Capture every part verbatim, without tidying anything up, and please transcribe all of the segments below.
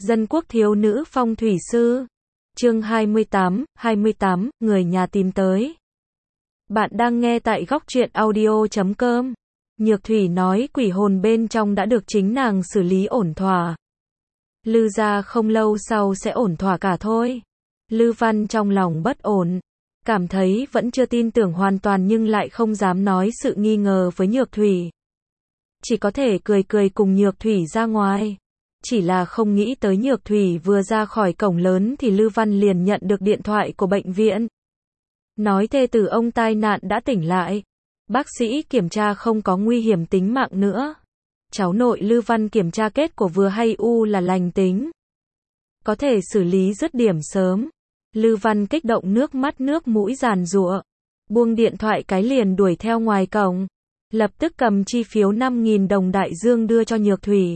Dân quốc thiếu nữ phong thủy sư. Chương hai mươi tám, hai mươi tám, người nhà tìm tới. Bạn đang nghe tại góc truyện audio chấm com. Nhược Thủy nói quỷ hồn bên trong đã được chính nàng xử lý ổn thỏa. Lư gia không lâu sau sẽ ổn thỏa cả thôi. Lư Văn trong lòng bất ổn, cảm thấy vẫn chưa tin tưởng hoàn toàn nhưng lại không dám nói sự nghi ngờ với Nhược Thủy. Chỉ có thể cười cười cùng Nhược Thủy ra ngoài. Chỉ là không nghĩ tới Nhược Thủy vừa ra khỏi cổng lớn thì Lư Văn liền nhận được điện thoại của bệnh viện. Nói thê tử ông tai nạn đã tỉnh lại. Bác sĩ kiểm tra không có nguy hiểm tính mạng nữa. Cháu nội Lư Văn kiểm tra kết quả vừa hay u là lành tính. Có thể xử lý dứt điểm sớm. Lư Văn kích động nước mắt nước mũi giàn giụa. Buông điện thoại cái liền đuổi theo ngoài cổng. Lập tức cầm chi phiếu năm nghìn đồng đại dương đưa cho Nhược Thủy.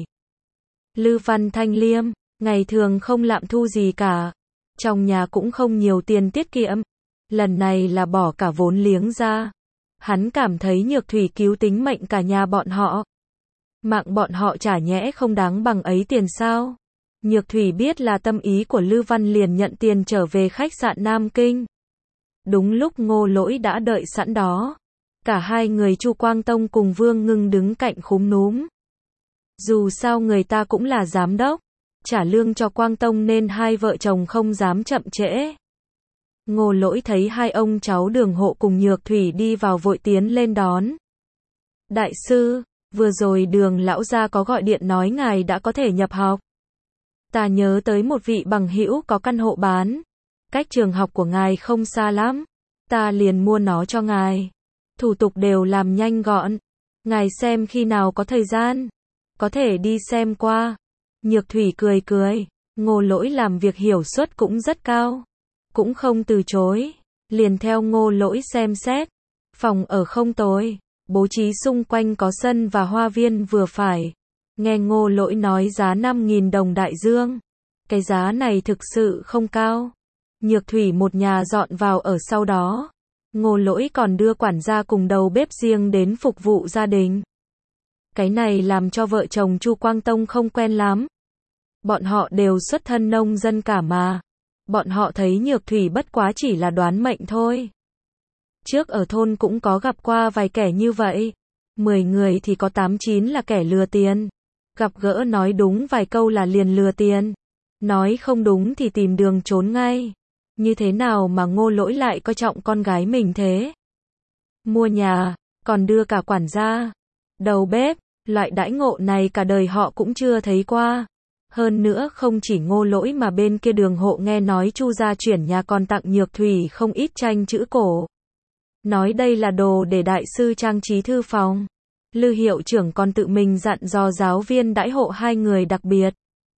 Lư Văn thanh liêm, ngày thường không lạm thu gì cả. Trong nhà cũng không nhiều tiền tiết kiệm. Lần này là bỏ cả vốn liếng ra. Hắn cảm thấy Nhược Thủy cứu tính mệnh cả nhà bọn họ. Mạng bọn họ chả nhẽ không đáng bằng ấy tiền sao? Nhược Thủy biết là tâm ý của Lư Văn liền nhận tiền trở về khách sạn Nam Kinh. Đúng lúc Ngô Lỗi đã đợi sẵn đó. Cả hai người Chu Quang Tông cùng Vương Ngưng đứng cạnh khúm núm. Dù sao người ta cũng là giám đốc, trả lương cho Quang Tông nên hai vợ chồng không dám chậm trễ. Ngô Lỗi thấy hai ông cháu Đường Hộ cùng Nhược Thủy đi vào vội tiến lên đón. Đại sư, vừa rồi Đường lão gia có gọi điện nói ngài đã có thể nhập học. Ta nhớ tới một vị bằng hữu có căn hộ bán. Cách trường học của ngài không xa lắm. Ta liền mua nó cho ngài. Thủ tục đều làm nhanh gọn. Ngài xem khi nào có thời gian. Có thể đi xem qua. Nhược Thủy cười cười. Ngô Lỗi làm việc hiểu suất cũng rất cao. Cũng không từ chối. Liền theo Ngô Lỗi xem xét. Phòng ở không tồi. Bố trí xung quanh có sân và hoa viên vừa phải. Nghe Ngô Lỗi nói giá năm nghìn đồng đại dương. Cái giá này thực sự không cao. Nhược Thủy một nhà dọn vào ở sau đó. Ngô Lỗi còn đưa quản gia cùng đầu bếp riêng đến phục vụ gia đình. Cái này làm cho vợ chồng Chu Quang Tông không quen lắm. Bọn họ đều xuất thân nông dân cả mà. Bọn họ thấy Nhược Thủy bất quá chỉ là đoán mệnh thôi. Trước ở thôn cũng có gặp qua vài kẻ như vậy. Mười người thì có tám chín là kẻ lừa tiền. Gặp gỡ nói đúng vài câu là liền lừa tiền. Nói không đúng thì tìm đường trốn ngay. Như thế nào mà Ngô Lỗi lại coi trọng con gái mình thế? Mua nhà, còn đưa cả quản gia, đầu bếp, loại đãi ngộ này cả đời họ cũng chưa thấy qua. Hơn nữa không chỉ Ngô Lỗi mà bên kia Đường Hộ nghe nói Chu gia chuyển nhà còn tặng Nhược Thủy không ít tranh chữ cổ. Nói đây là đồ để đại sư trang trí thư phòng. Lư hiệu trưởng còn tự mình dặn dò giáo viên đãi hộ hai người đặc biệt.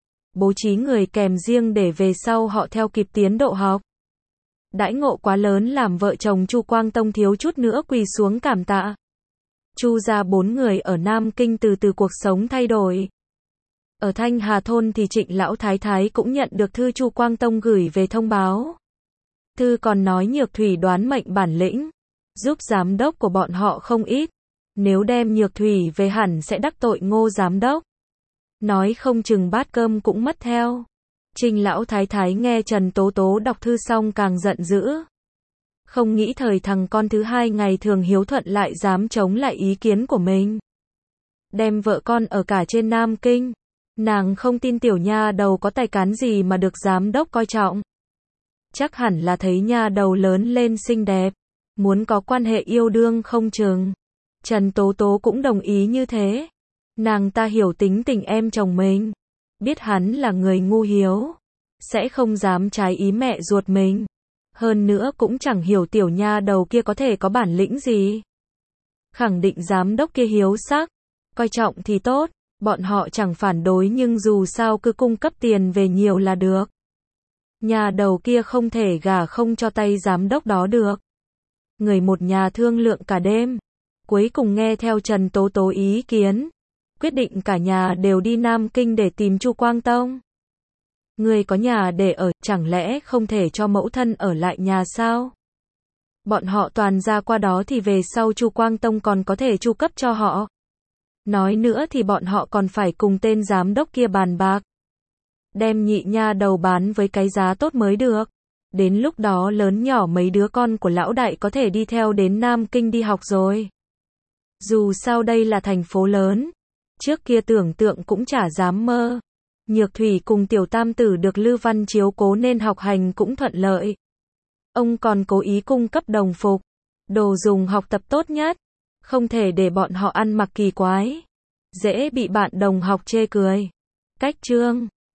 Bố trí người kèm riêng để về sau họ theo kịp tiến độ học. Đãi ngộ quá lớn làm vợ chồng Chu Quang Tông thiếu chút nữa quỳ xuống cảm tạ. Chu gia bốn người ở Nam Kinh từ từ cuộc sống thay đổi. Ở Thanh Hà thôn thì Trịnh lão thái thái cũng nhận được thư Chu Quang Tông gửi về thông báo. Thư còn nói Nhược Thủy đoán mệnh bản lĩnh, giúp giám đốc của bọn họ không ít. Nếu đem Nhược Thủy về hẳn sẽ đắc tội Ngô giám đốc. Nói không chừng bát cơm cũng mất theo. Trinh lão thái thái nghe Trần Tố Tố đọc thư xong càng giận dữ. Không nghĩ thời thằng con thứ hai ngày thường hiếu thuận lại dám chống lại ý kiến của mình. Đem vợ con ở cả trên Nam Kinh. Nàng không tin tiểu nha đầu có tài cán gì mà được giám đốc coi trọng. Chắc hẳn là thấy nha đầu lớn lên xinh đẹp. Muốn có quan hệ yêu đương không chừng. Trần Tố Tố cũng đồng ý như thế. Nàng ta hiểu tính tình em chồng mình. Biết hắn là người ngu hiếu. Sẽ không dám trái ý mẹ ruột mình. Hơn nữa cũng chẳng hiểu tiểu nha đầu kia có thể có bản lĩnh gì. Khẳng định giám đốc kia hiếu sắc. Coi trọng thì tốt. Bọn họ chẳng phản đối nhưng dù sao cứ cung cấp tiền về nhiều là được. Nhà đầu kia không thể gả không cho tay giám đốc đó được. Người một nhà thương lượng cả đêm. Cuối cùng nghe theo Trần Tố Tố ý kiến. Quyết định cả nhà đều đi Nam Kinh để tìm Chu Quang Tông. Người có nhà để ở, chẳng lẽ không thể cho mẫu thân ở lại nhà sao? Bọn họ toàn ra qua đó thì về sau Chu Quang Tông còn có thể chu cấp cho họ. Nói nữa thì bọn họ còn phải cùng tên giám đốc kia bàn bạc. đem nhị nha đầu bán với cái giá tốt mới được. Đến lúc đó lớn nhỏ mấy đứa con của lão đại có thể đi theo đến Nam Kinh đi học rồi. Dù sao đây là thành phố lớn, trước kia tưởng tượng cũng chả dám mơ. Nhược Thủy cùng tiểu tam tử được Lư Văn chiếu cố nên học hành cũng thuận lợi. Ông còn cố ý cung cấp đồng phục, đồ dùng học tập tốt nhất, không thể để bọn họ ăn mặc kỳ quái, dễ bị bạn đồng học chê cười. Cách chương